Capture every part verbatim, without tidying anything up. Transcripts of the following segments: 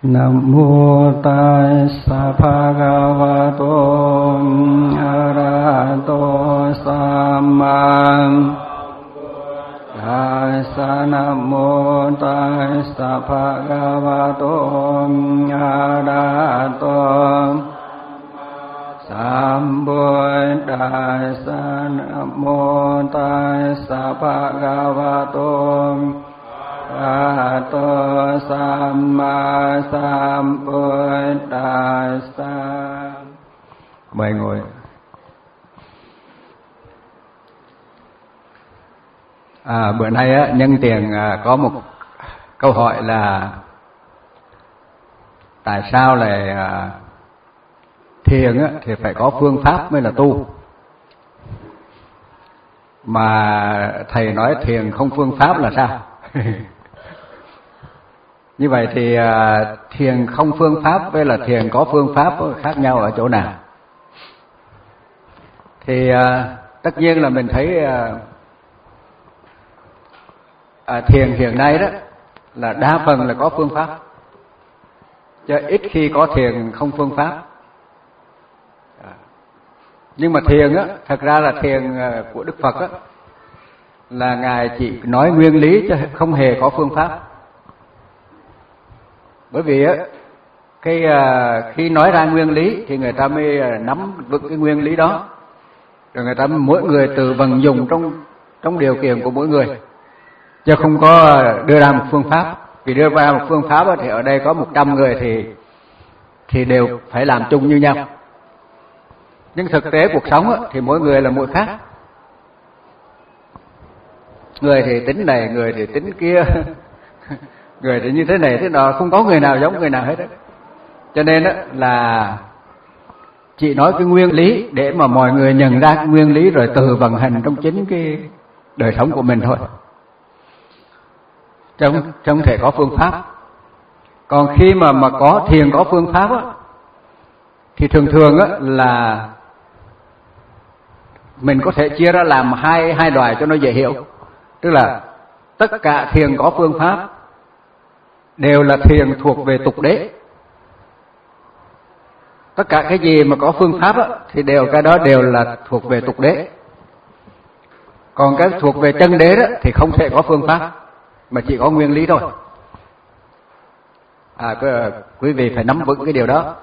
Nam mô Tassa Bhagavato Arahato Samma Tassa. Nam mô Tassa Bhagavato Arahato Sambuddhassa. Nam mô Tassa Bhagavato Arahato Samma Sambuddhassa. Mời ngồi. À, bữa nay á, nhân tiện à, có một câu hỏi là tại sao lại à, thiền á, thì phải có phương pháp mới là tu, mà thầy nói thiền không phương pháp là sao? Như vậy thì à, thiền không phương pháp với là thiền có phương pháp khác nhau ở chỗ nào? Thì à, tất nhiên là mình thấy à, à, thiền hiện nay đó là đa phần là có phương pháp, chứ ít khi có thiền không phương pháp. À, nhưng mà thiền á, thật ra là thiền của Đức Phật á, là Ngài chỉ nói nguyên lý chứ không hề có phương pháp. Bởi vì á, cái à, khi nói ra nguyên lý thì người ta mới nắm vững cái nguyên lý đó, rồi người ta mỗi người tự vận dụng trong trong điều kiện của mỗi người, chứ không có đưa ra một phương pháp. Vì đưa ra một phương pháp á, thì ở đây có một trăm người thì thì đều phải làm chung như nhau. Nhưng thực tế cuộc sống á, thì mỗi người là mỗi khác. Người thì tính này, người thì tính kia, người thì như thế này thế nọ, không có người nào giống người nào hết đấy. Cho nên á, là chỉ nói cái nguyên lý để mà mọi người nhận ra cái nguyên lý rồi từ vận hành trong chính cái đời sống của mình thôi, chứ không thể có phương pháp. Còn khi mà mà có thiền có phương pháp á, thì thường thường á, là mình có thể chia ra làm hai hai loại cho nó dễ hiểu. Tức là tất cả thiền có phương pháp đều là thiền thuộc về tục đế. Tất cả cái gì mà có phương pháp á, thì đều cái đó đều là thuộc về tục đế. Còn cái thuộc về chân đế đó thì không thể có phương pháp, mà chỉ có nguyên lý thôi. À, quý vị phải nắm vững cái điều đó.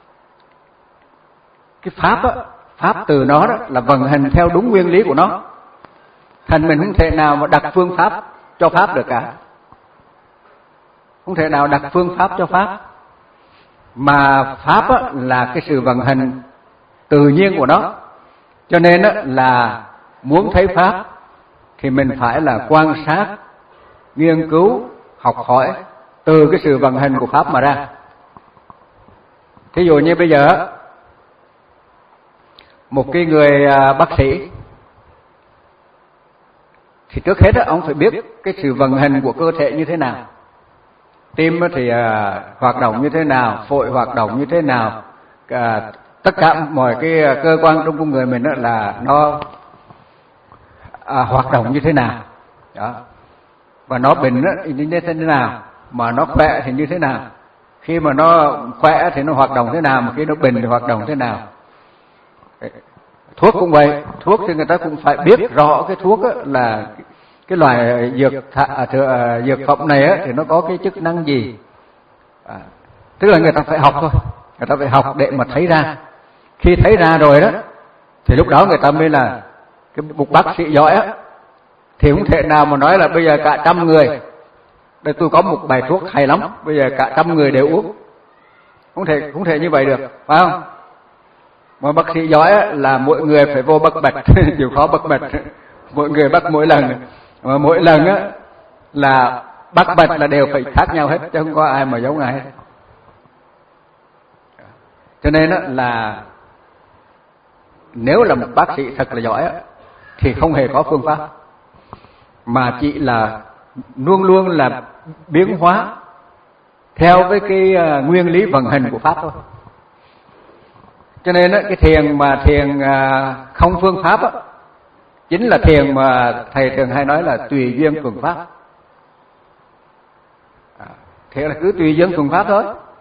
Cái pháp á, pháp từ nó đó là vận hành theo đúng nguyên lý của nó. Thành mình không thể nào mà đặt phương pháp cho pháp được cả. Không thể nào đặt phương pháp cho pháp. Mà pháp á, là cái sự vận hành tự nhiên của nó. Cho nên á, là muốn thấy pháp thì mình phải là quan sát, nghiên cứu, học hỏi từ cái sự vận hành của pháp mà ra. Thí dụ như bây giờ một cái người bác sĩ thì trước hết ông phải biết cái sự vận hành của cơ thể như thế nào. Tim thì hoạt động như thế nào, phổi hoạt động như thế nào, tất cả mọi cái cơ quan trong con người mình là nó hoạt động như thế nào đó. Và nó bệnh như thế nào, mà nó khỏe thì như thế nào. Khi mà nó khỏe thì nó hoạt động thế nào, mà khi nó bệnh thì hoạt động thế nào. Thuốc cũng vậy, thuốc thì người ta cũng phải biết rõ cái thuốc là cái loại dược thạ, dược phẩm này thì nó có cái chức năng gì. À, tức là người ta phải học thôi, người ta phải học để mà thấy ra. Khi thấy ra rồi đó thì lúc đó người ta mới là cái một bác sĩ giỏi á, thì không thể nào mà nói là bây giờ cả trăm người, đây tôi có một bài thuốc hay lắm, bây giờ cả trăm người đều uống. Không thể không thể như vậy được, phải không? Mà bác sĩ giỏi á, là mỗi người phải vô bậc bạch, chịu khó bậc bạch, mỗi người bắt mỗi lần, mà mỗi lần á là bác bạch là đều phải khác nhau hết, chứ không có ai mà giống ai hết. Cho nên á là nếu là một bác sĩ thật là giỏi á, thì không hề có phương pháp, mà chỉ là luôn luôn là biến hóa theo với cái uh, nguyên lý vận hành của pháp thôi. Cho nên á, cái thiền mà thiền uh, không phương pháp á, chính là thiền mà thầy thường hay nói là tùy duyên phương pháp. À, thế là cứ tùy duyên phương pháp thôi.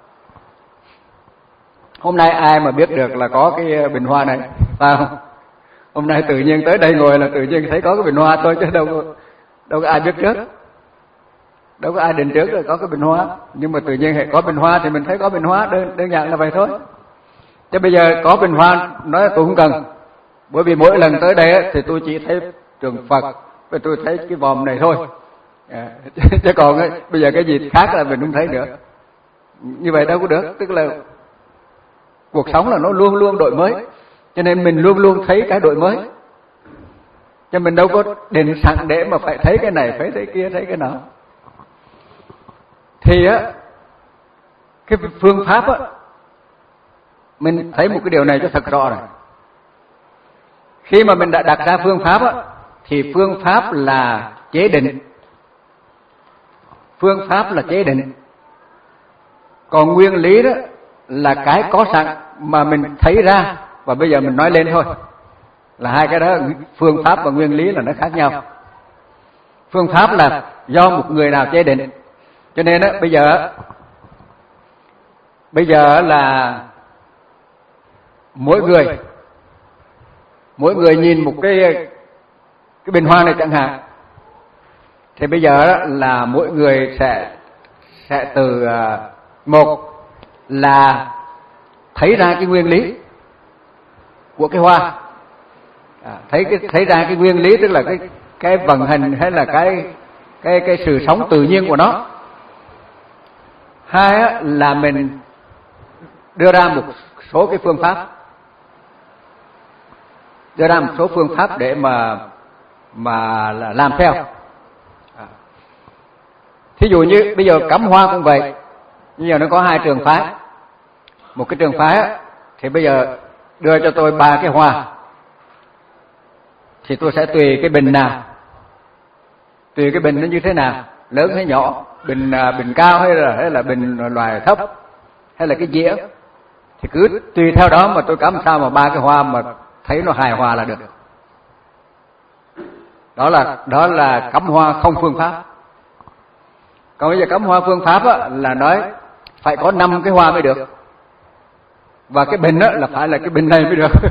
Hôm nay ai mà biết được là có cái bình hoa này, phải không? Hôm nay tự nhiên tới đây ngồi là tự nhiên thấy có cái bình hoa thôi, chứ đâu có, đâu có ai biết trước. Đâu có ai định trước là có cái bình hoa. Nhưng mà tự nhiên hệ có bình hoa thì mình thấy có bình hoa, đơn, đơn giản là vậy thôi. Chứ bây giờ có bình hoa, nói tôi không cần. Bởi vì mỗi lần tới đây ấy, thì tôi chỉ thấy tượng Phật, và tôi thấy cái vòm này thôi. À, chứ còn ấy, bây giờ cái gì khác là mình không thấy nữa. Như vậy đâu có được. Tức là cuộc sống là nó luôn luôn đổi mới. Cho nên mình luôn luôn thấy cái đổi mới. Cho mình đâu có định sẵn để mà phải thấy cái này, phải thấy kia, thấy cái nào. Thì á, cái phương pháp á, mình thấy một cái điều này cho thật rõ rồi. Khi mà mình đã đặt ra phương pháp á, thì phương pháp là chế định. Phương pháp là chế định. Còn nguyên lý đó là cái có sẵn mà mình thấy ra và bây giờ mình nói lên thôi. Là hai cái đó, phương pháp và nguyên lý là nó khác nhau. Phương pháp là do một người nào chế định. Cho nên á, bây giờ bây giờ là mỗi người mỗi người nhìn một cái cái bình hoa này chẳng hạn, thì bây giờ là mỗi người sẽ sẽ từ một là thấy ra cái nguyên lý của cái hoa, à, thấy cái thấy ra cái nguyên lý, tức là cái cái vận hành hay là cái cái cái sự sống tự nhiên của nó. Hai á, là mình đưa ra một số cái phương pháp, đưa ra một số phương pháp để mà mà là làm theo. À. Thí dụ như bây giờ cắm hoa cũng vậy. Bây giờ nó có hai trường phái. Một cái trường phái á, thì bây giờ đưa cho tôi ba cái hoa, thì tôi sẽ tùy cái bình nào, tùy cái bình nó như thế nào, lớn hay nhỏ, bình bình cao hay là hay là bình loại thấp, hay là cái dĩa, thì cứ tùy theo đó mà tôi cắm sao mà ba cái hoa mà thấy nó hài hòa là được. Đó là đó là cắm hoa không phương pháp. Còn bây giờ cắm hoa phương pháp á, là nói phải có năm cái hoa mới được, và cái bình á, là phải là cái bình này mới được.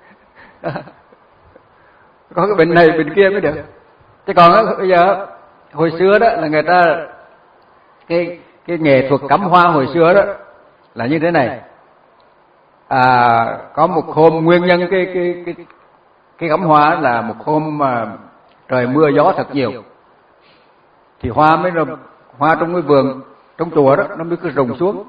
Có cái bình này bình kia mới được. Chứ còn á, bây giờ hồi xưa đó là người ta cái cái nghệ thuật cắm hoa hồi xưa đó là như thế này. À, có một hôm nguyên nhân cái cái cái cái cắm hoa là một hôm mà trời mưa gió thật nhiều, thì hoa mới hoa trong cái vườn trong chùa đó nó mới cứ rụng xuống.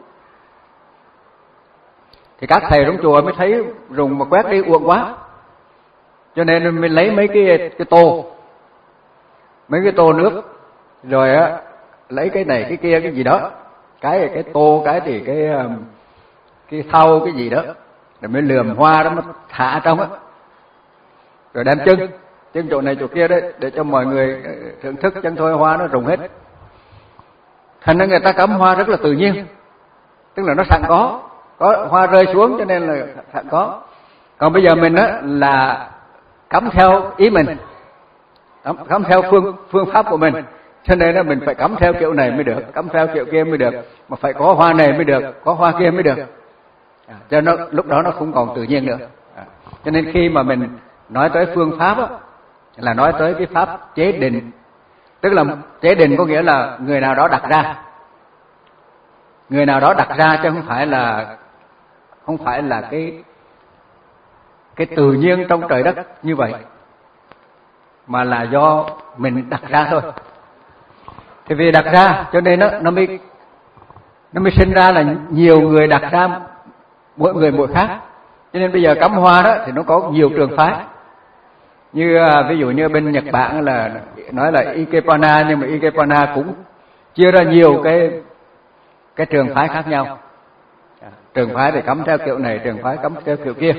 Thì các thầy trong chùa mới thấy rụng mà quét đi uổng quá, cho nên mình lấy mấy cái cái tô, mấy cái tô nước, rồi á lấy cái này cái kia cái gì đó, cái cái tô, cái thì cái cái thau cái gì đó, rồi mới lườm hoa đó nó thả trong á, rồi đem chân chân chỗ này chỗ kia đấy để cho mọi người thưởng thức, chân thôi hoa nó rụng hết. Thành ra người ta cắm hoa rất là tự nhiên, tức là nó sẵn có, có hoa rơi xuống cho nên là sẵn có. Còn bây giờ mình á là cắm theo ý mình, cắm, cắm theo phương phương pháp của mình, cho nên là mình phải cắm theo kiểu này mới được, cắm theo kiểu kia mới được, mà phải có hoa này mới được, có hoa kia mới được. À, cho nó lúc đó nó không còn tự nhiên nữa. À, cho nên khi mà mình nói tới phương pháp á, là nói tới cái pháp chế định. Tức là chế định có nghĩa là người nào đó đặt ra, người nào đó đặt ra, chứ không phải là không phải là cái cái tự nhiên trong trời đất như vậy, mà là do mình đặt ra thôi. Thì vì đặt ra cho nên nó nó mới nó mới sinh ra là nhiều người đặt ra, mỗi người mỗi khác. Cho nên bây giờ cắm hoa đó thì nó có nhiều trường phái. Như ví dụ như bên Nhật Bản là nói là Ikebana, nhưng mà Ikebana cũng chia ra nhiều cái cái trường phái khác nhau. Trường phái thì cắm theo kiểu này, trường phái cắm theo kiểu kia.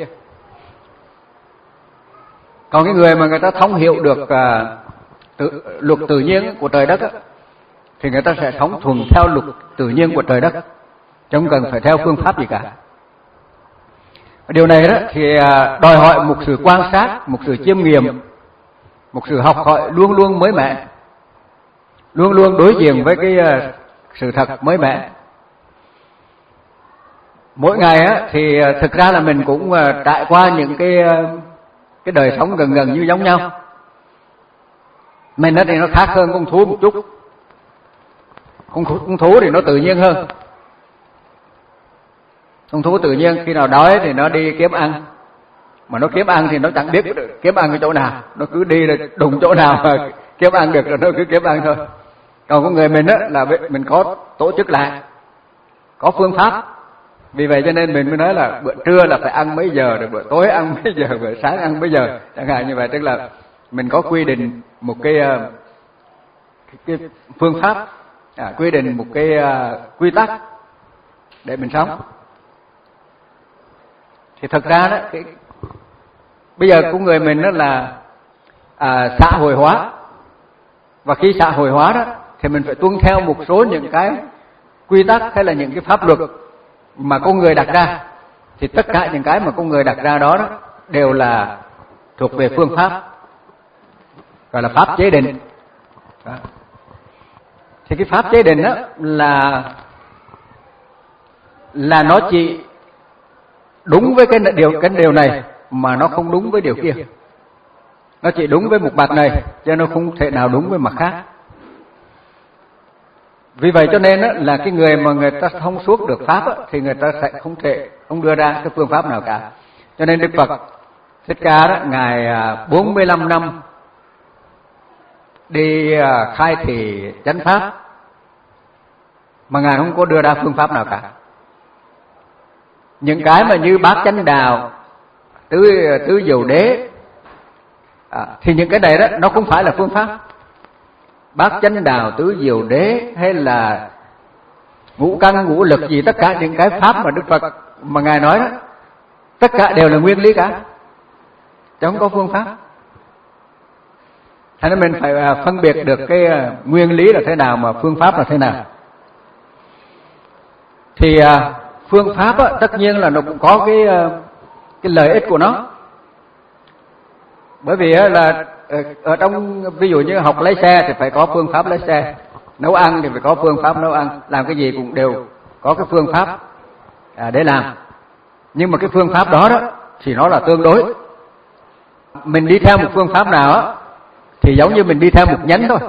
Còn cái người mà người ta thông hiểu được uh, tự, luật tự nhiên của trời đất á, thì người ta sẽ sống thuần theo luật tự nhiên của trời đất, chứ không cần phải theo phương pháp gì cả. Điều này đó thì đòi hỏi một sự quan sát, một sự chiêm nghiệm, một sự học hỏi luôn luôn mới mẻ, luôn luôn đối diện với cái sự thật mới mẻ. mỗi ngày á thì thực ra là mình cũng trải qua những cái cái đời sống gần gần như giống nhau. Mình thì nó khác hơn con thú một chút. Con, con thú thì nó tự nhiên hơn. Con thú tự nhiên khi nào đói thì nó đi kiếm ăn. Mà nó kiếm ăn thì nó chẳng biết kiếm ăn ở chỗ nào, nó cứ đi đụng chỗ nào mà kiếm ăn được rồi nó cứ kiếm ăn thôi. Còn con người mình á là mình có tổ chức lại, có phương pháp. Vì vậy cho nên mình mới nói là bữa trưa là phải ăn mấy giờ, rồi bữa tối ăn mấy giờ, bữa sáng ăn mấy giờ, chẳng hạn như vậy. Tức là mình có quy định một cái, cái, cái phương pháp, à, quy định một cái uh, quy tắc để mình sống. Thì thật ra đó, cái, bây giờ của người mình đó là à, xã hội hóa. Và khi xã hội hóa đó thì mình phải tuân theo một số những cái quy tắc hay là những cái pháp luật mà con người đặt ra. Thì tất cả những cái mà con người đặt ra đó, đó đều là thuộc về phương pháp, gọi là pháp chế định. Đó. Thì cái pháp chế định đó là là nó chỉ đúng với cái điều cái điều này mà nó không đúng với điều kia. Nó chỉ đúng với một mặt này chứ nó không thể nào đúng với mặt khác. Vì vậy cho nên á, là cái người mà người ta thông suốt được pháp á, thì người ta sẽ không thể không đưa ra cái phương pháp nào cả. Cho nên Đức Phật Thích Ca đó, ngài bốn mươi lăm năm đi khai thị chánh pháp mà ngài không có đưa ra phương pháp nào cả. Những cái mà như bát chánh đạo, tứ tứ diệu đế, à, thì những cái này đó nó không phải là phương pháp. Bát chánh đạo, tứ diệu đế hay là ngũ căn ngũ lực gì, tất cả những cái pháp mà Đức Phật mà ngài nói đó, tất cả đều là nguyên lý cả, chứ không có phương pháp. Thế nên mình phải phân biệt được cái nguyên lý là thế nào mà phương pháp là thế nào. Thì phương pháp á, tất nhiên là nó cũng có cái cái lợi ích của nó. Bởi vì là ở trong ví dụ như học lái xe thì phải có phương pháp lái xe, nấu ăn thì phải có phương pháp nấu ăn, làm cái gì cũng đều có cái phương pháp để làm. Nhưng mà cái phương pháp đó đó thì nó là tương đối. Mình đi theo một phương pháp nào á thì giống như mình đi theo một nhánh thôi.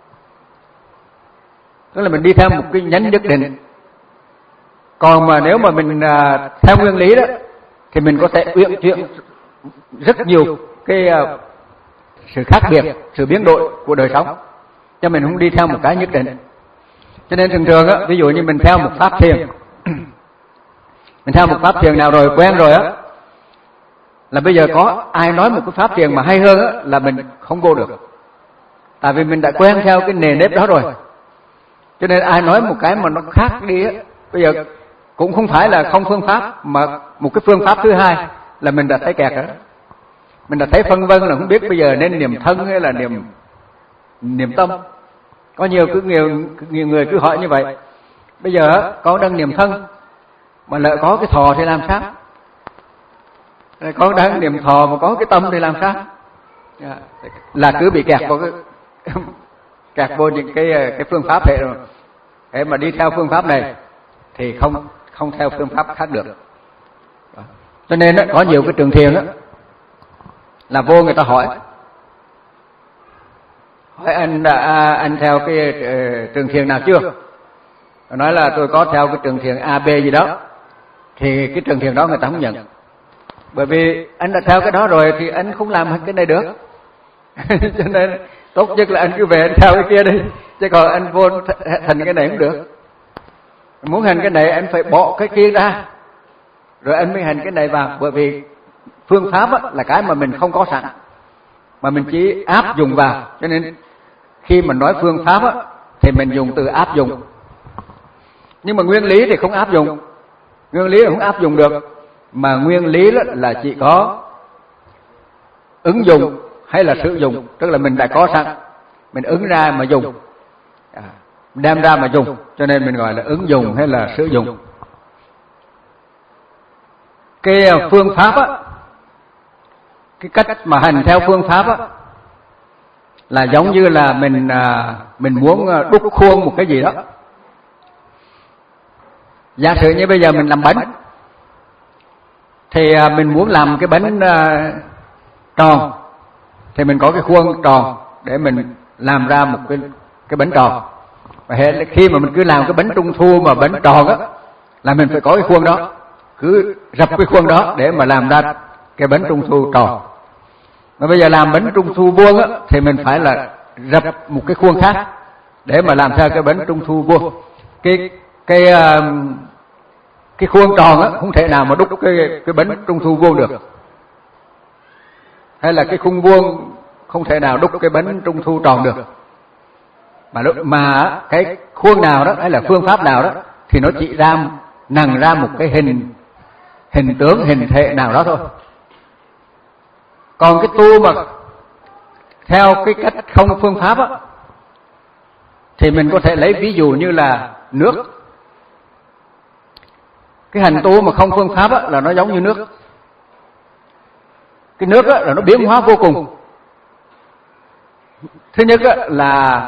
Tức là mình đi theo một cái nhánh nhất định. Còn mà nếu mà mình à, theo nguyên lý đó thì mình có thể uyển chuyển rất nhiều cái à, sự khác biệt, sự biến đổi của đời sống, cho mình không đi theo một cái nhất định. Cho nên thường thường á, ví dụ như mình theo một pháp thiền, mình theo một pháp thiền nào rồi quen rồi á, là bây giờ có ai nói một cái pháp thiền mà hay hơn á, là mình không vô được. Tại vì mình đã quen theo cái nền nếp đó rồi. Cho nên ai nói một cái mà nó khác đi á, bây giờ cũng không phải là không phương pháp, mà một cái phương pháp thứ hai là mình đã thấy kẹt rồi. Mình đã thấy phân vân là không biết bây giờ nên niệm thân hay là niệm niệm tâm. Có nhiều cứ nhiều, nhiều người cứ hỏi như vậy. Bây giờ con đang niệm thân mà lỡ có cái thọ thì làm sao? Con đang niệm thọ mà có cái tâm thì làm sao? Là cứ bị kẹt vào cái kẹt vô những cái cái phương pháp hệ rồi. Để mà đi theo phương pháp này thì không không theo phương pháp khác được. Cho nên đó, có nhiều cái trường thiền đó là vô người ta hỏi hỏi anh đã anh theo cái uh, trường thiền nào chưa? Nói là tôi có theo cái trường thiền A B gì đó, thì cái trường thiền đó người ta không nhận. Bởi vì anh đã theo cái đó rồi thì anh không làm cái này được. Cho nên tốt nhất là anh cứ về anh theo cái kia đi, chứ còn anh vô thành cái này không được. Muốn hành cái này anh phải bỏ cái kia ra, rồi anh mới hành cái này vào. Bởi vì phương pháp á, là cái mà mình không có sẵn, mà mình chỉ áp dụng vào. Cho nên khi mình nói phương pháp á, thì mình dùng từ áp dụng. Nhưng mà nguyên lý thì không áp dụng. Nguyên lý là không áp dụng được. Mà nguyên lý là chỉ có ứng dụng hay là sử dụng. Tức là mình đã có sẵn, mình ứng ra mà dùng, à, đem ra mà dùng. Cho nên mình gọi là ứng dụng hay là sử dụng. Cái phương pháp á, cái cách mà hành theo phương pháp á, là giống như là mình à, mình muốn đúc khuôn một cái gì đó. Giả sử như bây giờ mình làm bánh, Thì mình muốn làm cái bánh uh, tròn, thì mình có cái khuôn tròn để mình làm ra một cái cái bánh tròn. Và khi mà mình cứ làm cái bánh trung thu mà bánh tròn á, là mình phải có cái khuôn đó, cứ rập cái khuôn đó để mà làm ra cái bánh trung thu tròn. Mà bây giờ làm bánh trung thu vuông á, thì mình phải là rập một cái khuôn khác để mà làm ra cái bánh trung thu vuông. Cái cái uh, cái khuôn tròn á không thể nào mà đúc cái cái bánh trung thu vuông được, hay là cái khung vuông không thể nào đúc cái bánh trung thu tròn được. Mà mà cái khuôn nào đó hay là phương pháp nào đó thì nó chỉ ra nằng ra một cái hình hình tướng hình thể nào đó thôi. Còn cái tu mà theo cái cách không phương pháp á, thì mình có thể lấy ví dụ như là nước. Cái hành tu mà không phương pháp á, là nó giống như nước. Cái nước á, là nó biến hóa vô cùng. Thứ nhất á, là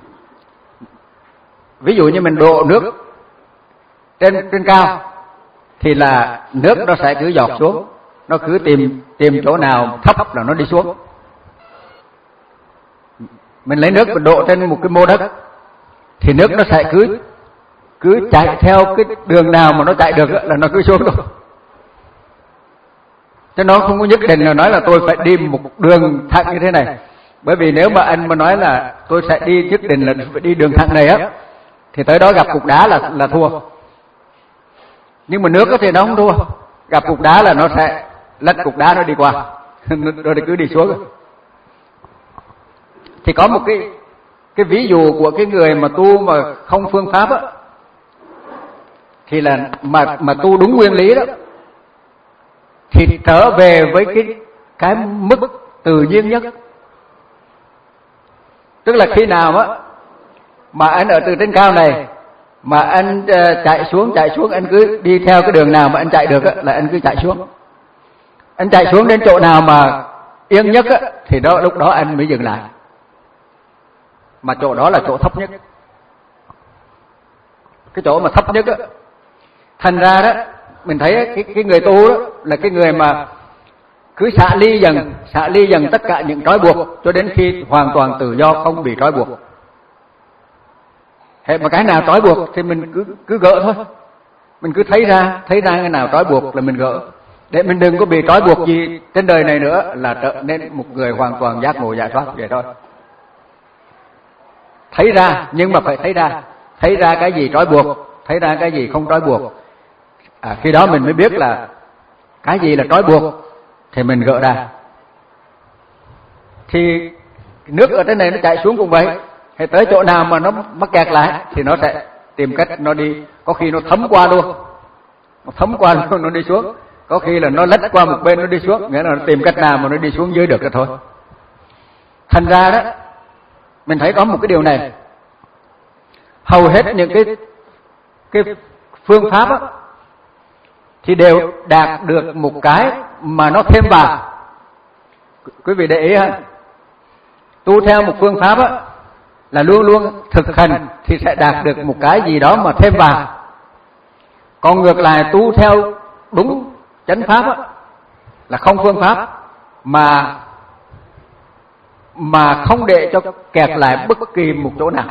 ví dụ như mình đổ nước trên trên cao thì là nước nó sẽ cứ giọt xuống, nó cứ tìm tìm chỗ nào thấp là nó đi xuống. Mình lấy nước mình đổ trên một cái mô đất thì nước nó sẽ cứ cứ chạy theo cái đường nào mà nó chạy được là nó cứ xuống thôi. Chứ nó không có nhất định là nói là tôi phải đi một đường thẳng như thế này. Bởi vì nếu mà anh mà nói là tôi sẽ đi nhất định là phải đi đường thẳng này á, thì tới đó gặp cục đá là là thua. Nhưng mà nước thì nó không thua, gặp cục đá là nó sẽ lật cục đá nó đi qua, rồi cứ đi xuống. Thì có một cái cái ví dụ của cái người mà tu mà không phương pháp á, thì là mà mà tu đúng nguyên lý đó, thì trở về với cái cái mức tự nhiên nhất. Tức là khi nào á mà anh ở từ trên cao này mà anh uh, chạy xuống chạy xuống anh cứ đi theo cái đường nào mà anh chạy được á, là anh cứ chạy xuống. Anh chạy xuống đến chỗ nào mà yên nhất á, thì đó lúc đó anh mới dừng lại. Mà chỗ đó là chỗ thấp nhất. Cái chỗ mà thấp nhất á, thành ra đó mình thấy cái cái người tu đó là cái người mà cứ xả ly dần xả ly dần tất cả những trói buộc cho đến khi hoàn toàn tự do, không bị trói buộc. Hệ mà cái nào trói buộc thì mình cứ cứ gỡ thôi. Mình cứ thấy ra thấy ra cái nào trói buộc là mình gỡ, để mình đừng có bị trói buộc gì trên đời này nữa, là trở nên một người hoàn toàn giác ngộ giải thoát vậy thôi. Thấy ra, nhưng mà phải thấy ra, thấy ra cái gì trói buộc, thấy ra cái gì không trói buộc. À, khi đó mình mới biết là cái gì là trói buộc thì mình gỡ ra. Thì nước ở trên này nó chảy xuống cũng vậy, thì tới chỗ nào mà nó mắc kẹt lại thì nó sẽ tìm cách nó đi, có khi nó thấm qua luôn, nó thấm qua luôn nó đi xuống, có khi là nó lách qua một bên nó đi xuống, nghĩa là nó tìm cách nào mà nó đi xuống dưới được rồi thôi. Thành ra đó mình thấy có một cái điều này, hầu hết những cái cái phương pháp á, thì đều đạt được một cái mà nó thêm vào. Quý vị để ý ha, tu theo một phương pháp á, là luôn luôn thực hành thì sẽ đạt được một cái gì đó mà thêm vào. Còn ngược lại tu theo đúng chánh pháp á, là không phương pháp mà mà không để cho kẹt lại bất kỳ một chỗ nào.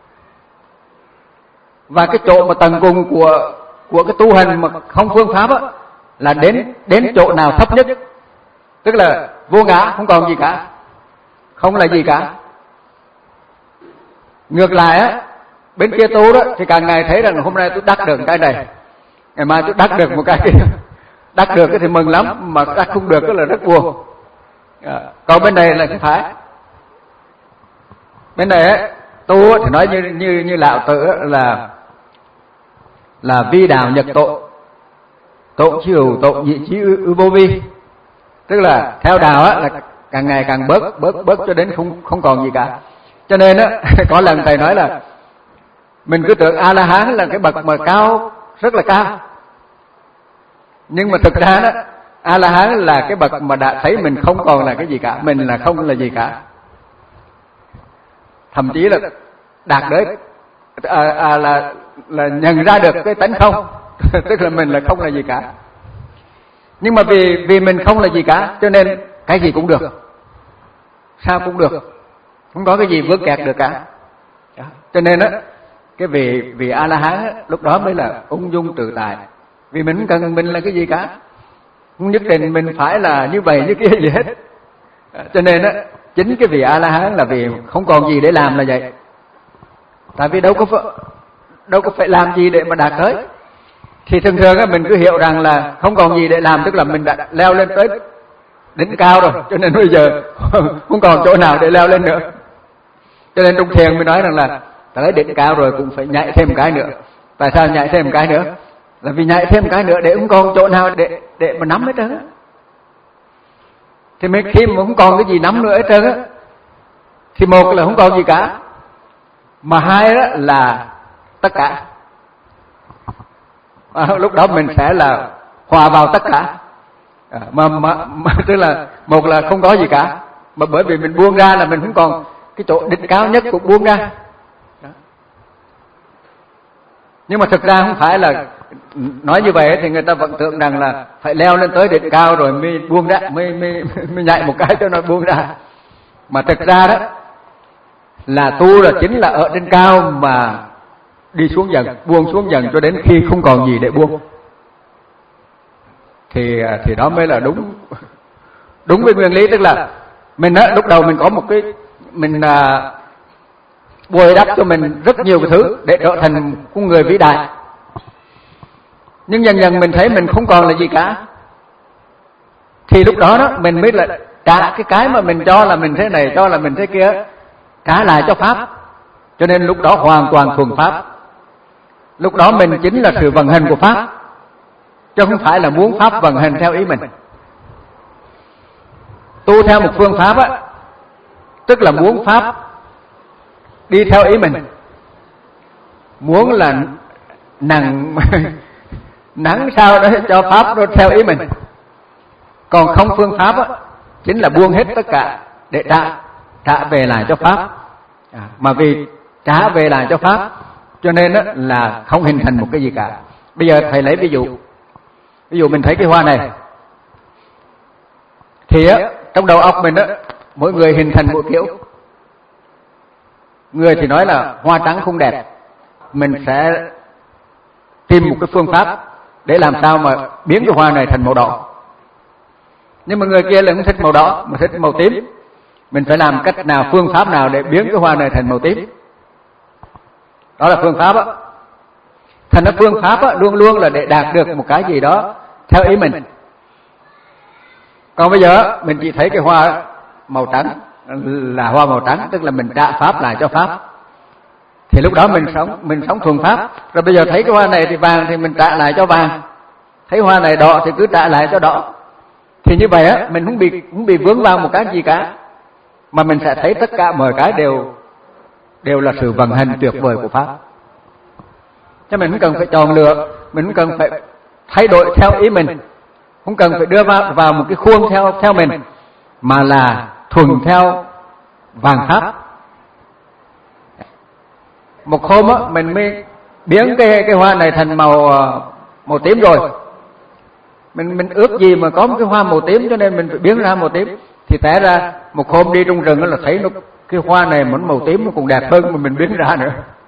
Và cái chỗ mà tầng cùng của của cái tu hành mà không phương pháp á, là đến đến chỗ nào thấp nhất, tức là vô ngã, không còn gì cả, không là gì cả. Ngược lại á, bên kia tu đó thì càng ngày thấy rằng hôm nay tôi đắc được cái này, ngày mai tôi đắc được một cái kia, đắc được thì mừng lắm, mà đắc không được là rất buồn. À, còn bên này là không phải. Bên này á, tu thì nói như như như lão tử là là vi đạo nhật tội, tội chiều tội nhị chí ư vô vi, tức là theo đạo á là càng ngày càng bớt bớt bớt cho đến không không còn gì cả. Cho nên á có lần thầy nói là mình cứ tưởng A La Hán là cái bậc mà cao, rất là cao, nhưng mà thực ra đó A La Hán là cái bậc mà đã thấy mình không còn là cái gì cả, mình là không là gì cả, thậm chí là đạt đến à, à, là là nhận ra được cái tánh không tức là mình là không là gì cả. Nhưng mà vì vì mình không là gì cả, cho nên cái gì cũng được, sao cũng được, không có cái gì vướng kẹt được cả. Cho nên á, cái vị vị A La Hán á, lúc đó mới là ung dung tự tại, vì mình không cần mình là cái gì cả, không nhất định mình phải là như vậy như kia gì hết. Cho nên á, chính cái vị A La Hán là vì không còn gì để làm là vậy. Tại vì đâu có phải, đâu có phải làm gì để mà đạt tới. Thì thường thường á, mình cứ hiểu rằng là không còn gì để làm, tức là mình đã leo lên tới đỉnh cao rồi, cho nên bây giờ không còn chỗ nào để leo lên nữa. Cho nên trong thiền mới nói rằng là tới đỉnh cao rồi cũng phải nhảy thêm một cái nữa. Tại sao nhảy thêm một cái nữa? Là vì nhảy thêm một cái nữa để không còn chỗ nào để để mà nắm hết trơn á. Thì mấy khi mà không còn cái gì nắm nữa hết trơn á, thì một là không còn gì cả, mà hai đó là tất cả. À, lúc đó mình sẽ là hòa vào tất cả. À, mà, mà, mà tức là một là không có gì cả, mà bởi vì mình buông ra là mình không còn cái chỗ đỉnh cao nhất cũng buông ra. Đó. Nhưng mà thực ra không phải là nói như vậy thì người ta vẫn tưởng rằng là phải leo lên tới đỉnh cao rồi mới buông ra, mới mới mới nhảy một cái cho nó buông ra. Mà thực ra đó là tu là chính là ở trên cao mà đi xuống dần, buông xuống dần cho đến khi không còn gì để buông. Thì thì đó mới là đúng đúng với nguyên lý, tức là mình á, lúc đầu mình có một cái mình à, bồi đắp cho mình rất nhiều cái thứ để trở thành con người vĩ đại. Nhưng dần dần mình thấy mình không còn là gì cả, thì lúc đó đó mình mới là trả cái cái mà mình cho là mình thế này, cho là mình thế kia, trả lại cho pháp. Cho nên lúc đó hoàn toàn thuần pháp. Lúc đó mình chính là sự vận hành của pháp, chứ không phải là muốn pháp vận hành theo ý mình. Tu theo một phương pháp á, tức là muốn pháp đi theo ý mình, muốn là nặng nắng sao đó cho pháp nó theo ý mình. Còn không phương pháp á, chính là buông hết tất cả để trả trả về lại cho pháp. À, mà vì trả về lại cho pháp cho nên á, là không hình thành một cái gì cả. Bây giờ thầy lấy ví dụ, ví dụ mình thấy cái hoa này, thì á, trong đầu óc mình á, mỗi người hình thành một kiểu. Người thì nói là hoa trắng không đẹp, mình sẽ tìm một cái phương pháp để làm sao mà biến cái hoa này thành màu đỏ. Nhưng mà người kia lại không thích màu đỏ mà thích màu tím, mình phải làm cách nào, phương pháp nào để biến cái hoa này thành màu tím. Đó là phương pháp á. Thành ra phương pháp á, luôn luôn là để đạt được một cái gì đó theo ý mình. Còn bây giờ mình chỉ thấy cái hoa màu trắng là hoa màu trắng, tức là mình trả pháp lại cho pháp. Thì lúc đó mình sống mình sống thuần pháp. Rồi bây giờ thấy cái hoa này thì vàng thì mình trả lại cho vàng, thấy hoa này đỏ thì cứ trả lại cho đỏ. Thì như vậy á, mình không bị không bị vướng vào một cái gì cả, mà mình sẽ thấy tất cả mọi cái đều đều là sự vận hành tuyệt vời của pháp. Cho mình không cần phải chọn lựa, mình không cần phải thay đổi theo ý mình, không cần phải đưa vào, vào một cái khuôn theo theo mình, mà là thuần theo vàng pháp. Một hôm á, mình mới biến cái cái hoa này thành màu màu tím rồi. Mình mình ước gì mà có một cái hoa màu tím, cho nên mình phải biến ra màu tím. Thì té ra một hôm đi trong rừng là thấy nó cái hoa này muốn màu tím nó còn đẹp hơn mà mình biến ra nữa.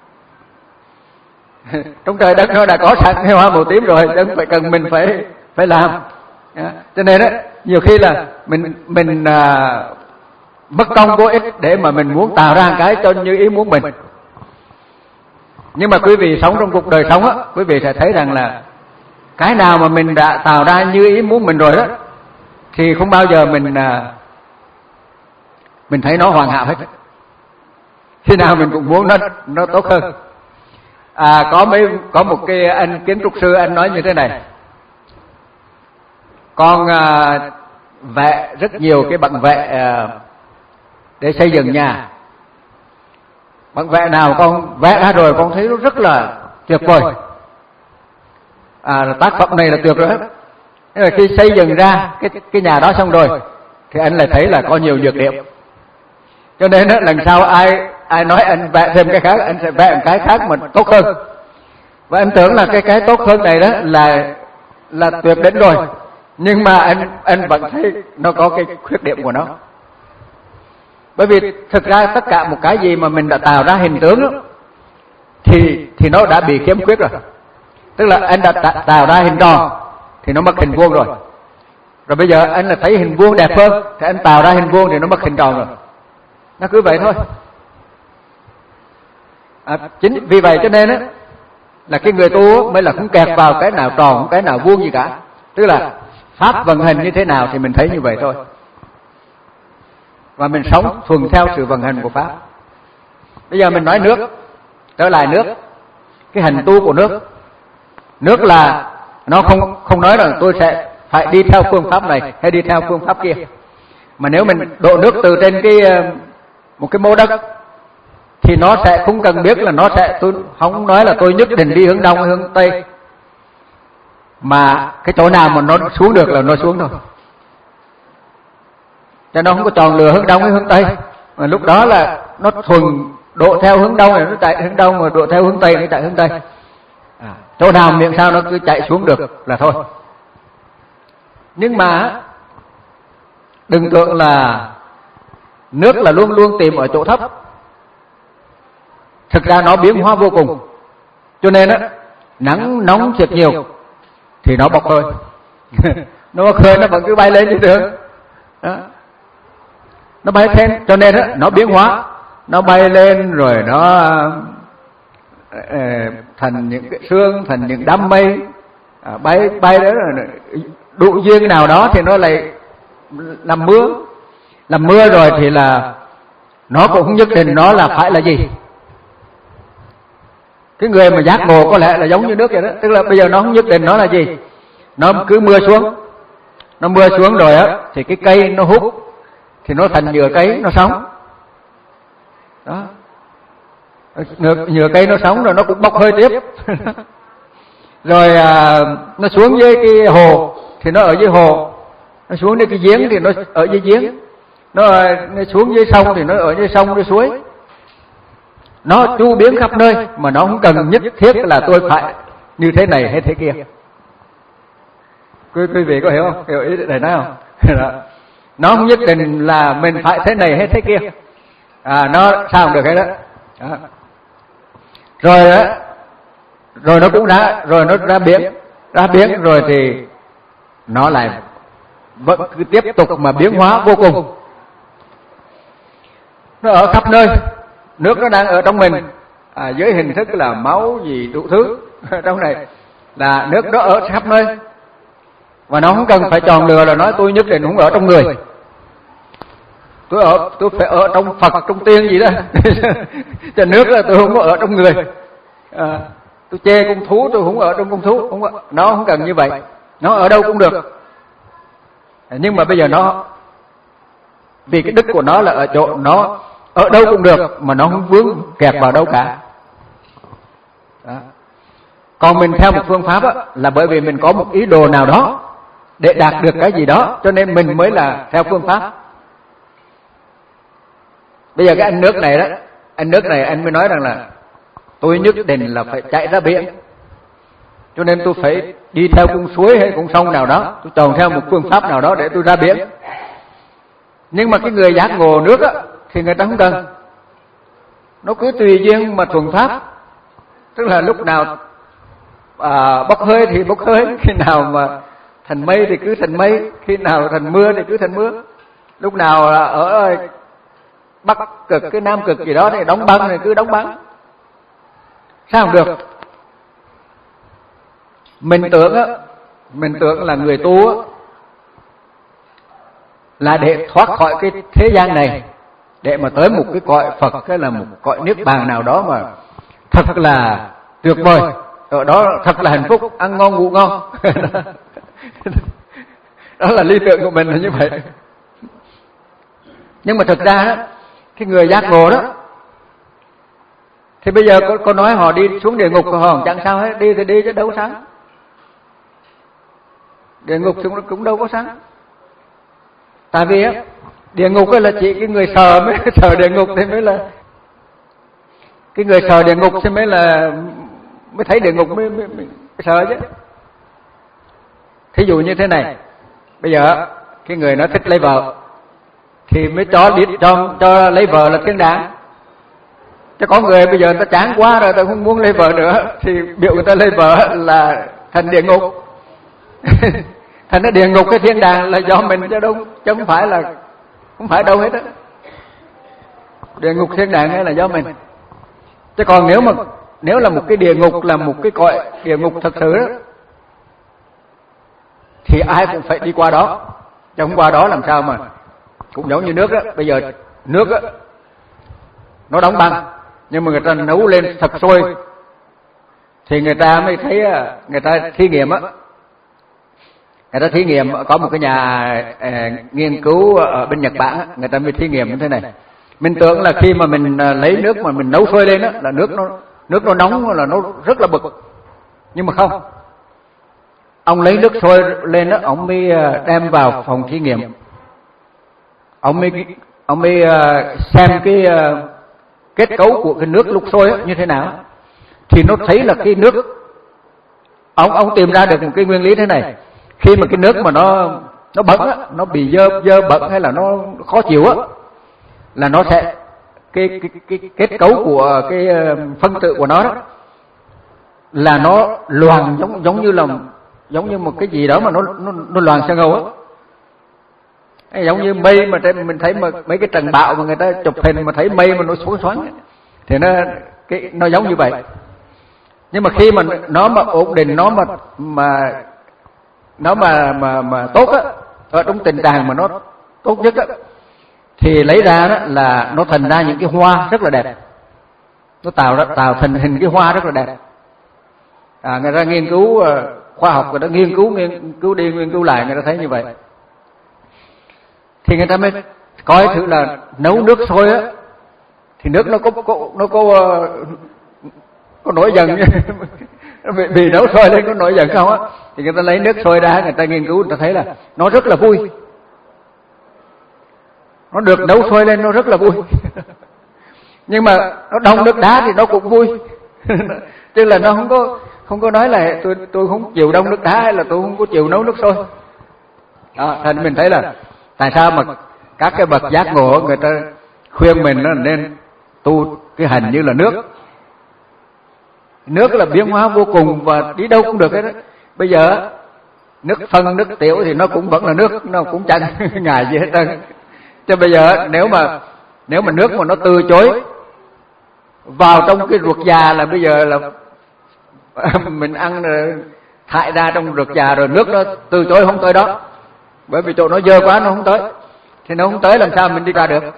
Trong trời đất nó đã có sẵn cái hoa màu tím rồi, chẳng phải cần mình phải phải làm. Cho nên á, nhiều khi là mình mình à, mất công vô ích để mà mình muốn tạo ra cái cho như ý muốn mình. Nhưng mà quý vị sống trong cuộc đời sống á, quý vị sẽ thấy rằng là cái nào mà mình đã tạo ra như ý muốn mình rồi đó, thì không bao giờ mình à, mình thấy nó hoàn hảo hết. Khi nào mình cũng muốn nó nó tốt hơn. À, có mấy có một cái anh kiến trúc sư, anh nói như thế này: con à, vẽ rất nhiều cái bản vẽ à, để xây dựng nhà. Bản vẽ nào con vẽ ra rồi con thấy nó rất là tuyệt vời, à, tác phẩm này là tuyệt rồi. Thế là khi xây dựng ra cái cái nhà đó xong rồi thì anh lại thấy là có nhiều nhược điểm, cho nên đó, lần sau ai ai nói anh vẽ thêm cái khác, anh sẽ vẽ một cái khác mà tốt hơn. Và anh tưởng là cái cái tốt hơn này đó là là tuyệt đỉnh rồi, Nhưng mà anh anh vẫn thấy nó có cái khuyết điểm của nó. Bởi vì thực ra tất cả một cái gì mà mình đã tạo ra hình tướng đó, thì thì nó đã bị khiếm khuyết rồi. Tức là anh đã tạo ra hình tròn thì nó mất hình vuông rồi. Rồi bây giờ anh là thấy hình vuông đẹp hơn thì anh tạo ra hình vuông thì nó mất hình tròn rồi. Nó cứ vậy thôi. À, chính vì vậy cho nên á là cái người tu mới là không kẹt vào cái nào tròn, cái nào vuông gì cả. Tức là pháp vận hành như thế nào thì mình thấy như vậy thôi. Và mình sống thuần theo sự vận hành của pháp. Bây giờ mình nói nước, trở lại nước, cái hành tu của nước. Nước là nó không không nói rằng tôi sẽ phải đi theo phương pháp này hay đi theo phương pháp kia. Mà nếu mình đổ nước từ trên cái một cái mô đất thì nó sẽ không cần biết là nó sẽ, tôi không nói là tôi nhất định đi hướng đông hay hướng tây, mà cái chỗ nào mà nó xuống được là nó xuống thôi. Cho nó không có chọn lựa hướng đông hay hướng tây, mà lúc đó là nó thuần độ theo hướng đông thì nó chạy hướng đông, mà độ theo hướng tây nó chạy hướng tây. À, chỗ nào miệng sao nó cứ chạy xuống được là thôi. Nhưng mà đừng tưởng là nước là luôn luôn tìm ở chỗ thấp. Thực ra nó biến hóa vô cùng. Cho nên á, nắng nóng thiệt nhiều thì nó bốc hơi. Nó bốc hơi nó vẫn cứ bay lên như thường. Đó. Nó bay thêm, cho nên á, nó biến hóa. Nó bay lên rồi nó uh, thành những cái sương, thành những đám mây, uh, bay bay đó rồi đủ duyên nào đó thì nó lại làm mưa. Làm mưa rồi thì là nó cũng không nhất định nó là phải là gì. Cái người mà giác ngộ có lẽ là giống như nước vậy đó. Tức là bây giờ nó không nhất định nó là gì. Nó cứ mưa xuống. Nó mưa xuống rồi á thì cái cây nó hút thì nó thành nhựa cây nó sống. Đó. Nhựa cây nó sống rồi nó cũng bốc hơi tiếp. Rồi à, nó xuống dưới cái hồ thì nó ở dưới hồ. Nó xuống dưới cái giếng thì nó ở dưới giếng. Nó, nó xuống dưới sông thì nó ở dưới sông, dưới suối. Nó chu biến khắp nơi mà nó không cần nhất thiết là tôi phải như thế này hay thế kia. Quý, quý vị có hiểu không? Hiểu ý này nói không? Nó không nhất định là mình phải thế này hay thế kia. À, nó sao được cái đó. Đó. Rồi đó, rồi nó cũng ra, rồi nó ra biến, ra biến rồi thì nó lại vẫn cứ tiếp tục mà biến hóa vô cùng. Nó ở khắp nơi. Nước nó đang ở trong mình, à, dưới hình thức là máu gì đủ thứ trong này, là nước nó ở khắp nơi. Và nó không cần phải chọn lựa là nói tôi nhất định không ở trong người, tôi ở tôi phải ở trong Phật, trong tiên gì đó. Cho nước là tôi không có ở trong người. À, tôi chê con thú tôi không ở trong con thú, không có, nó không cần như vậy. Nó ở đâu cũng được. Nhưng mà bây giờ nó vì cái đức của nó là ở chỗ nó ở đâu cũng được mà nó không vướng kẹt vào đâu cả. Đó. Còn mình theo một phương pháp á, là bởi vì mình có một ý đồ nào đó để đạt được cái gì đó, cho nên mình mới là theo phương pháp. Bây giờ cái anh nước này đó, anh nước này anh mới nói rằng là tôi nhất định là phải chạy ra biển, cho nên tôi phải đi theo con suối hay con sông nào đó, tôi chọn theo một phương pháp nào đó để tôi ra biển. Nhưng mà cái người giác ngộ nước á thì người ta không cần, nó cứ tùy duyên mà thuần pháp. Tức là lúc nào à, bốc hơi thì bốc hơi, khi nào mà thành mây thì cứ thành mây, khi nào thành mưa thì cứ thành mưa. Lúc nào ở Bắc cực, cái Nam cực gì đó thì đóng băng thì cứ đóng băng. Sao không được? Mình tưởng á, mình tưởng là người tu á là để thoát khỏi cái thế gian này, để mà tới một cái cõi Phật hay là một cõi niết bàn nào đó mà thật là tuyệt vời, ở đó thật là hạnh phúc, ăn ngon ngủ ngon. Đó là lý tưởng của mình là như vậy. Nhưng mà thực ra cái người giác ngộ đó thì bây giờ có, có nói họ đi xuống địa ngục họ chẳng sao hết, đi thì đi chứ đâu sáng. Địa ngục cũng, cũng đâu có sáng. Tại vì á, địa ngục là chỉ cái người sợ mới sợ địa ngục thì mới là cái người sợ địa ngục thì mới là mới thấy địa ngục mới, mới, mới sợ chứ. Thí dụ như thế này, Bây giờ cái người nó thích lấy vợ thì mới cho biết cho cho lấy vợ là thiên đàng. Chứ có người bây giờ người ta chán quá rồi, ta không muốn lấy vợ nữa thì biểu người ta lấy vợ là thành địa ngục. Thành ra địa ngục cái thiên đàng là do mình chứ đâu, chứ không phải là không phải đâu hết á. Địa ngục thiên đàng là do mình. Chứ còn nếu mà nếu là một cái địa ngục là một cái cõi địa ngục thật sự đó, thì ai cũng phải đi qua đó. Chứ không qua đó làm sao mà, cũng giống như nước đó. Bây giờ nước đó, nó đóng băng, nhưng mà người ta nấu lên thật sôi thì người ta mới thấy, người ta thí nghiệm á, người ta thí nghiệm có một cái nhà à, nghiên cứu ở bên Nhật Bản á, người ta mới thí nghiệm như thế này. Mình tưởng là khi mà mình lấy nước mà mình nấu sôi lên á là nước nó nước nó nóng là nó rất là bực, nhưng mà không. Ông lấy nước sôi lên đó, ông mới đem vào phòng thí nghiệm, ông mới ông mới xem cái kết cấu của cái nước lúc sôi như thế nào, thì nó thấy là cái nước, ông ông tìm ra được một cái nguyên lý thế này: khi mà cái nước mà nó nó bẩn á, nó bị dơ dơ bẩn hay là nó khó chịu á, là nó sẽ cái cái cái, cái kết cấu của cái phân tử của nó đó là nó loàn giống giống như là giống như một cái gì đó mà nó nó nó loàn sang ngầu á, giống như mây mà mình thấy mà mấy cái trận bão mà người ta chụp hình mà thấy mây mà nó xoắn xoắn thì nó cái nó giống như vậy. Nhưng mà khi mà nó mà ổn định, nó mà mà nó mà mà mà tốt á, ở trong tình trạng mà nó tốt nhất á, thì lấy ra đó là nó thành ra những cái hoa rất là đẹp, nó tạo ra tạo thành hình cái hoa rất là đẹp. À, người ta nghiên cứu khoa học, người ta nghiên cứu nghiên cứu đi nghiên cứu lại, người ta thấy như vậy thì người ta mới coi thử là nấu nước sôi á thì nước nó có, có nó có có nổi giận vì, vì nấu sôi lên có nổi giận không á, thì người ta lấy nước sôi ra, người ta nghiên cứu, người ta thấy là nó rất là vui, nó được nấu sôi lên nó rất là vui. Nhưng mà nó đông nước đá thì nó cũng vui. Tức là nó không có không có nói là tôi tôi không chịu đông nước đá hay là tôi không có chịu nấu nước sôi. Đó, thành mình thấy là tại sao mà các cái bậc giác ngộ người ta khuyên mình là nên tu cái hành như là nước. Nước là biến hóa vô cùng và đi đâu cũng được hết đó. Bây giờ nước phân, nước tiểu thì nó cũng vẫn là nước, nó cũng chẳng ngại gì hết trơn. Chứ bây giờ nếu mà nếu mà nước mà nó từ chối vào trong cái ruột già là bây giờ là mình ăn thải ra trong ruột già rồi, nước nó từ chối không tới đó, bởi vì chỗ nó dơ quá nó không tới, thì nó không tới làm sao mình đi ra được.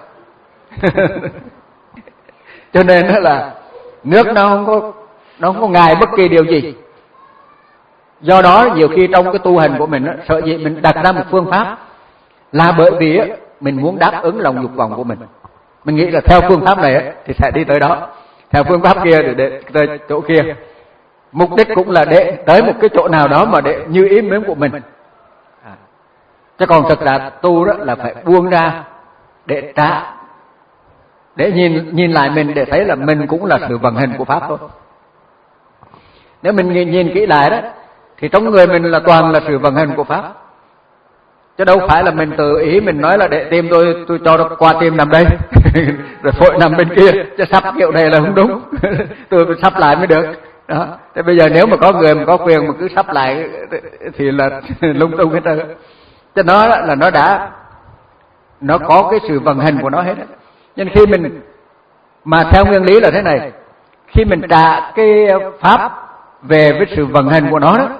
Cho nên là nước nó không có nó không có ngại bất kỳ điều gì. Do đó nhiều khi trong cái tu hành của mình đó, sợ gì mình đặt ra một phương pháp là bởi vì mình muốn đáp ứng lòng dục vọng của mình. Mình nghĩ là theo phương pháp này thì sẽ đi tới đó, theo phương pháp kia để, để tới chỗ kia. Mục đích cũng là để tới một cái chỗ nào đó mà để như ý muốn của mình. À. Chứ còn thực ra tu đó là phải buông ra để trả, để nhìn nhìn lại mình để thấy là mình cũng là sự vận hành của pháp thôi. Nếu mình nhìn, nhìn kỹ lại đó thì trong người mình là toàn là sự vận hành của pháp, chứ đâu phải là mình tự ý mình nói là để tim tôi tôi cho qua tim nằm đây rồi phổi nằm bên kia, chứ sắp kiểu này là không đúng. Tôi phải sắp lại mới được đó. Thế bây giờ nếu mà có người mà có quyền mà cứ sắp lại thì là lung tung hết trơn. Cho nó là nó đã nó có cái sự vận hành của nó hết. Nên khi mình mà theo nguyên lý là thế này, khi mình trả cái pháp về với sự vận hành của nó đó,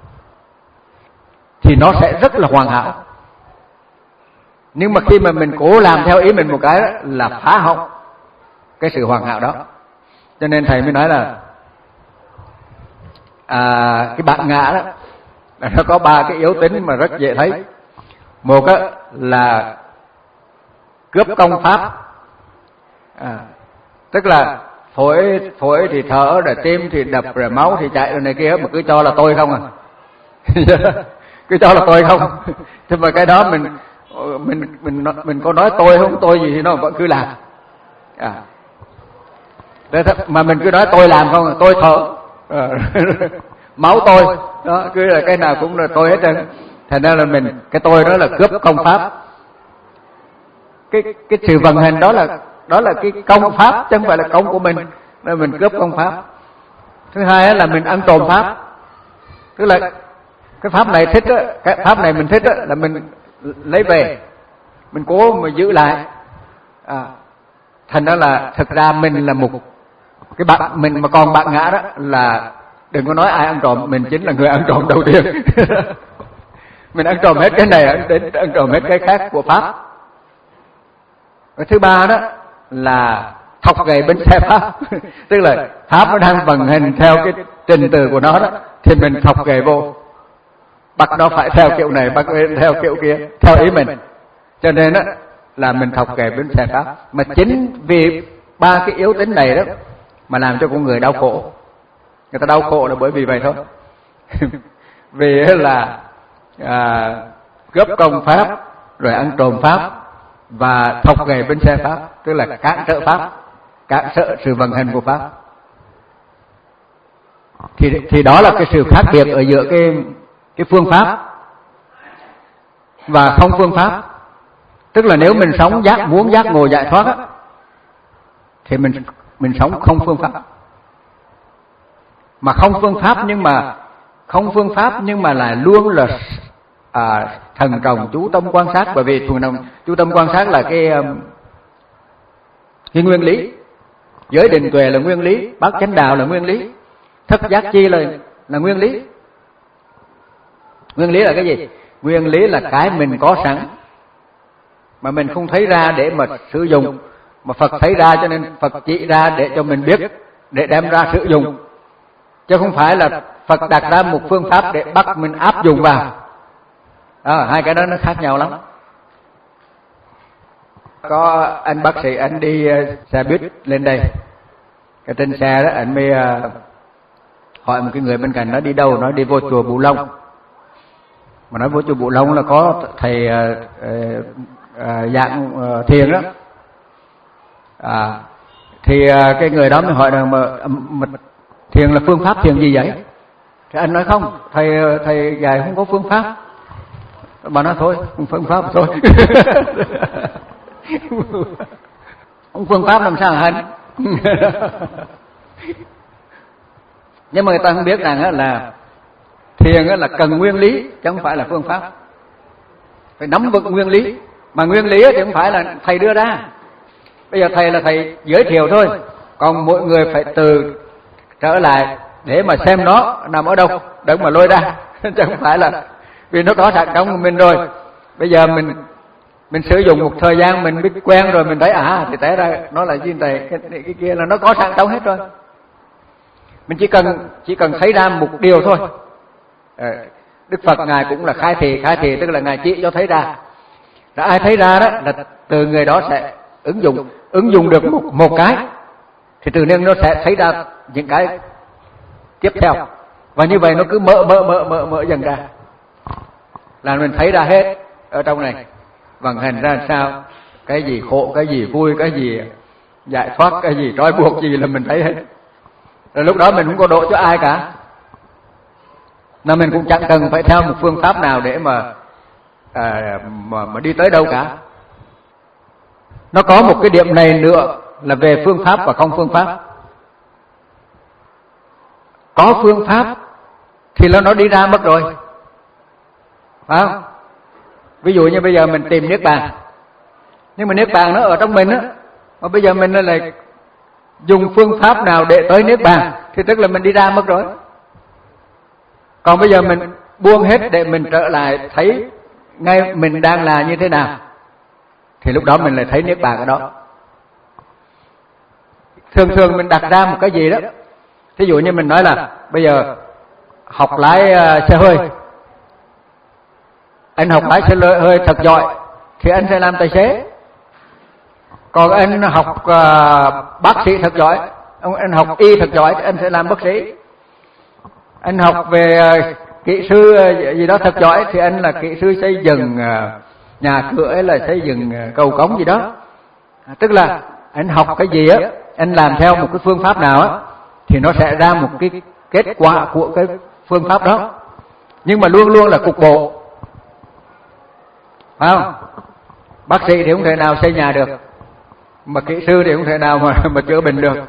thì nó sẽ rất là hoàn hảo. Nhưng mà khi mà mình cố làm theo ý mình một cái đó, là phá hỏng cái sự hoàn hảo đó. Cho nên thầy mới nói là à, cái bản ngã đó là nó có ba cái yếu tính mà rất dễ thấy. Một á, là cướp công pháp, à, tức là phổi phổi thì thở, rồi tim thì đập, rồi máu thì chạy, rồi này kia, mà cứ cho là tôi không à. Cứ cho là tôi không. Thế mà cái đó mình mình mình mình có nói tôi không tôi gì thì nó vẫn cứ làm. À. Mà mình cứ nói tôi làm không, tôi thở, à, máu tôi, đó cứ là cái nào cũng là tôi hết trơn. Thành ra là mình, cái tôi đó là cướp công pháp. Cái cái sự vận hành đó là đó là cái công pháp chứ không phải là công của mình, nên mình cướp công pháp. Thứ hai là mình ăn trộm pháp, tức là cái pháp này thích á, cái pháp này mình thích á, là mình lấy về, mình cố mà giữ lại. À, thành ra là thực ra mình là một cái bạn, mình mà còn bạn ngã đó là đừng có nói ai ăn trộm, mình chính là người ăn trộm đầu tiên. Mình ăn trộm hết cái này đến ăn trộm hết cái khác của pháp. Cái thứ ba đó là thọc gậy bánh xe pháp. Tức là pháp nó đang vận hành theo cái trình tự của nó đó, thì mình thọc gậy vô, bắt nó phải theo kiểu này, bắt theo kiểu kia, theo ý mình. Cho nên đó là mình thọc gậy bánh xe pháp. Mà chính vì ba cái yếu tính này đó mà làm cho con người đau khổ. Người ta đau khổ là bởi vì vậy thôi. Vì là à, cướp công pháp, rồi ăn trộm pháp, và thọc gậy bánh xe pháp, tức là cản trở pháp, cản trở sự vận hành của pháp. Thì thì đó là cái sự khác biệt ở giữa cái cái phương pháp và không phương pháp. Tức là nếu mình sống giác muốn giác ngộ giải thoát á, thì mình mình sống không phương pháp. Mà không phương pháp nhưng mà không phương pháp nhưng mà là luôn là à, thần trọng chú tâm quan sát. Bởi vì thuần đồng chú tâm quan sát là cái cái nguyên lý. Giới định tuệ là nguyên lý, bát chánh đạo là nguyên lý, thất giác chi là là nguyên lý. Nguyên lý là cái gì? Nguyên lý là cái mình có sẵn mà mình không thấy ra để mà sử dụng, mà Phật thấy ra cho nên Phật chỉ ra để cho mình biết, để đem ra sử dụng. Chứ không phải là Phật đặt ra một phương pháp để bắt mình áp dụng vào. À, hai cái đó nó khác nhau lắm. Có anh bác sĩ, anh đi xe buýt lên đây, cái trên xe đó anh mới hỏi một cái người bên cạnh, nó đi đâu, nó đi vô chùa Bù Long. Mà nói vô chùa Bù Long là có thầy uh, uh, dạng uh, thiền đó. À, thì uh, cái người đó mới hỏi rằng mà, mà thiền là phương pháp thiền gì vậy? Thì anh nói không, thầy thầy dạy không có phương pháp. Bà nói thôi, phương pháp thôi. Không phương pháp làm sao hành? Nhưng mà người ta không biết rằng là thiền là cần nguyên lý chứ không phải là phương pháp. Phải nắm vững nguyên lý. Mà nguyên lý thì không phải là thầy đưa ra. Bây giờ thầy là thầy giới thiệu thôi, còn mỗi người phải từ trở lại để mà xem nó nằm ở đâu, để mà lôi ra. Chứ không phải là vì nó có sẵn trong mình rồi. Bây giờ mình mình sử dụng một thời gian mình biết quen rồi, mình thấy à thì té ra nó là gì này, cái, cái kia là nó có sẵn trong hết rồi. Mình chỉ cần chỉ cần thấy ra một điều thôi. Đức Phật ngài cũng là khai thị, khai thị tức là ngài chỉ cho thấy ra. Đã ai thấy ra đó là từ người đó sẽ ứng dụng, ứng dụng được một, một cái thì tự nhiên nó sẽ thấy ra những cái tiếp theo. Và như vậy nó cứ mở mở mở mở mở dần ra, là mình thấy ra hết ở trong này vận hành ra sao, cái gì khổ, cái gì vui, cái gì giải thoát, cái gì trói buộc gì là mình thấy hết. Rồi lúc đó mình không có độ cho ai cả, mà mình cũng chẳng cần phải theo một phương pháp nào để mà à, mà, mà đi tới đâu cả. Nó có một cái điểm này nữa là về phương pháp và không phương pháp. Có phương pháp thì là nó đi ra mất rồi, phải không? Ví dụ như bây giờ mình tìm niết bàn, nhưng mà niết bàn nó ở trong mình á, mà bây giờ mình lại dùng phương pháp nào để tới niết bàn thì tức là mình đi ra mất rồi. Còn bây giờ mình buông hết để mình trở lại thấy ngay mình đang là như thế nào, thì lúc đó mình lại thấy niết bàn ở đó. Thường thường mình đặt ra một cái gì đó, thí dụ như mình nói là bây giờ học lái uh, xe hơi, anh học lái xe hơi thật giỏi thì anh sẽ làm tài xế. Còn anh học uh, bác sĩ thật giỏi, anh học y thật giỏi thì anh sẽ làm bác sĩ. Anh học về uh, kỹ sư uh, gì đó thật giỏi thì anh là kỹ sư xây dựng uh, nhà cửa hay là xây dựng uh, cầu cống gì đó. À, tức là anh học cái gì á, anh làm theo một cái phương pháp nào á, thì nó sẽ ra một cái kết quả của cái phương pháp đó. Nhưng mà luôn luôn là cục bộ, phải không? Bác sĩ thì không thể nào xây nhà được, mà kỹ sư thì không thể nào mà mà chữa bệnh được.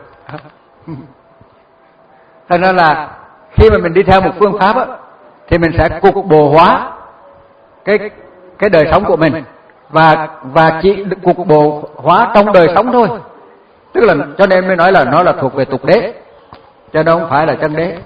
Thế nên là khi mà mình đi theo một phương pháp á, thì mình sẽ cục bộ hóa cái cái đời sống của mình, và và chỉ cục bộ hóa trong đời sống thôi. Tức là cho nên mới nói là nó là thuộc về tục đế, chứ nó không phải là chân đế.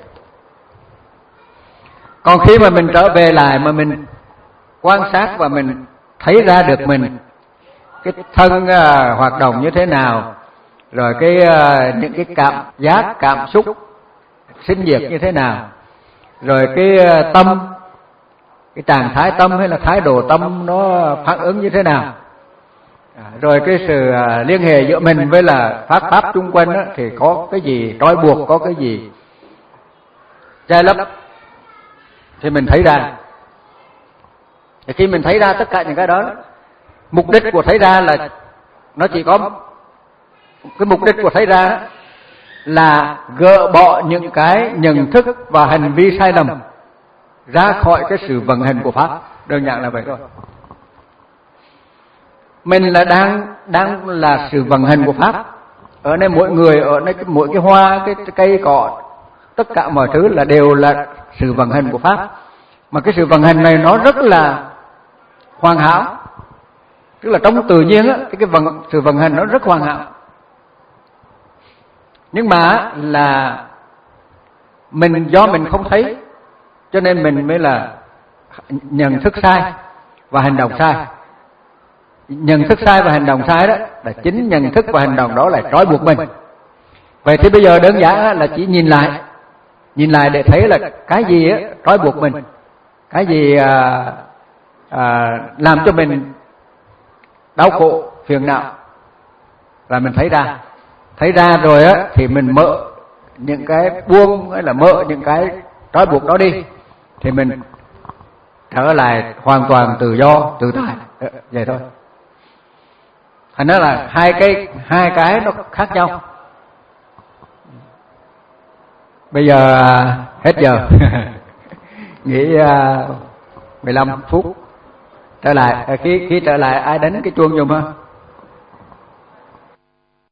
Còn khi mà mình trở về lại mà mình quan sát và mình thấy ra được mình cái thân uh, hoạt động như thế nào, rồi cái uh, những cái cảm giác, cảm xúc sinh diệt như thế nào, rồi cái uh, tâm, cái trạng thái tâm hay là thái độ tâm nó phản ứng như thế nào, à, rồi cái sự uh, liên hệ giữa mình với là pháp pháp chung quanh đó, thì có cái gì trói buộc, có cái gì che lấp, thì mình thấy ra. Thì khi mình thấy ra tất cả những cái đó, mục đích của thấy ra là nó chỉ có cái mục đích của thấy ra là gỡ bỏ những cái nhận thức và hành vi sai lầm ra khỏi cái sự vận hành của pháp. Đơn giản là vậy thôi. Mình là đang đang là sự vận hành của pháp. Ở đây mỗi người, ở đây mỗi cái hoa, cái cây cỏ, tất cả mọi thứ là đều là sự vận hành của pháp. Mà cái sự vận hành này nó rất là hoàn hảo. Tức là trong tự nhiên á, cái, cái vận, sự vận hành nó rất hoàn hảo. Nhưng mà là mình do mình không thấy, cho nên mình mới là nhận thức sai và hành động sai. Nhận thức sai và hành động sai đó là chính nhận thức và hành động đó là trói buộc mình. Vậy thì bây giờ đơn giản là chỉ nhìn lại, nhìn lại để thấy là cái gì á trói buộc mình, cái gì à, à, làm cho mình đau khổ, phiền não, là mình thấy ra. Thấy ra rồi á thì mình mở những cái buông hay là mở những cái trói buộc đó đi, thì mình trở lại hoàn toàn tự do, tự tại. Vậy thôi. Thành ra là hai cái hai cái nó khác nhau. Bây giờ hết giờ. Nghỉ mười lăm phút. Trở lại, khi khi trở lại ai đánh cái chuông giùm ha.